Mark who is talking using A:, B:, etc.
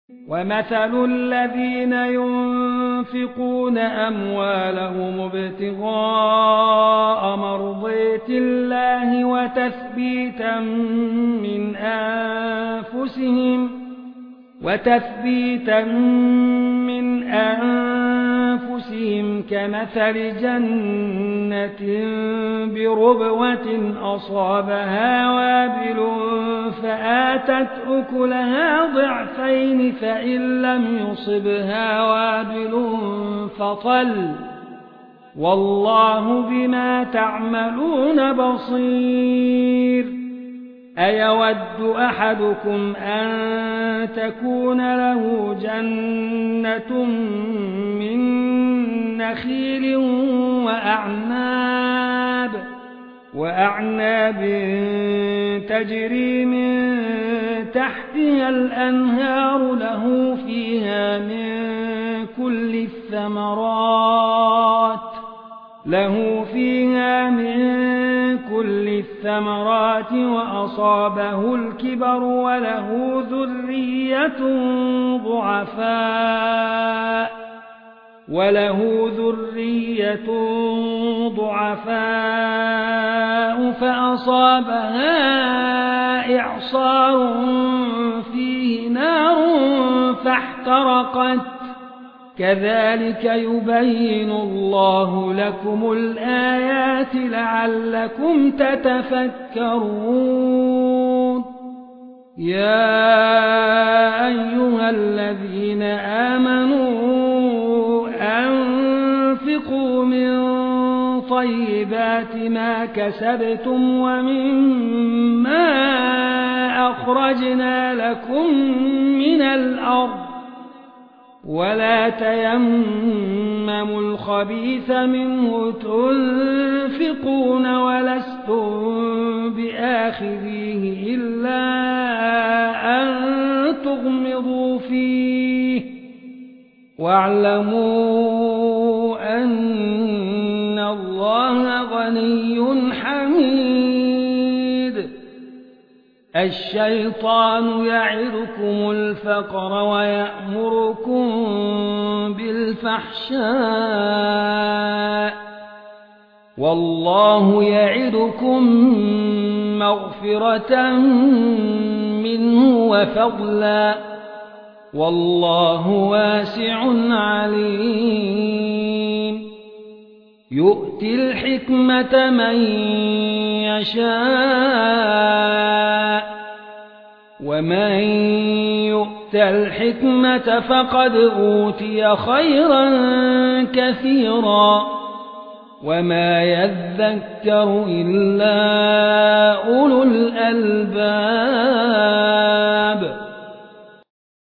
A: ومثل الذين ينفقون أموالهم ابتغاء مرضات الله وتثبيتا من أنفسهم كمثل جنة بربوة أصابها وابل فآتت أكلها ضعفين فإن لم يصبها وابل فطل والله بما تعملون بصير. أيود أحدكم أن تكون له جنة من نخيل وأعناب تجري من تحتها الأنهار له فيها من كل الثمرات وأصابه الكبر وله ذرية ضعفاء فأصابها إعصار فيه نار فاحترقت كذلك يبين الله لكم الآيات لعلكم تتفكرون. يا أيها الذين آمنوا أنفقوا من طيبات ما كسبتم ومما أخرجنا لكم من الأرض ولا تيمموا الخبيث منه تنفقون ولستم بآخذيه إلا أن تغمضوا فيه واعلموا أن الله غني حميد. الشيطان يعدكم الفقر ويأمركم بالفحشاء والله يعدكم مغفرة منه وفضلا والله واسع عليم. يؤتي الحكمة من يشاء ومن يؤت الحكمة فقد أوتي خيرا كثيرا وما يذكر إلا أولو الألباب.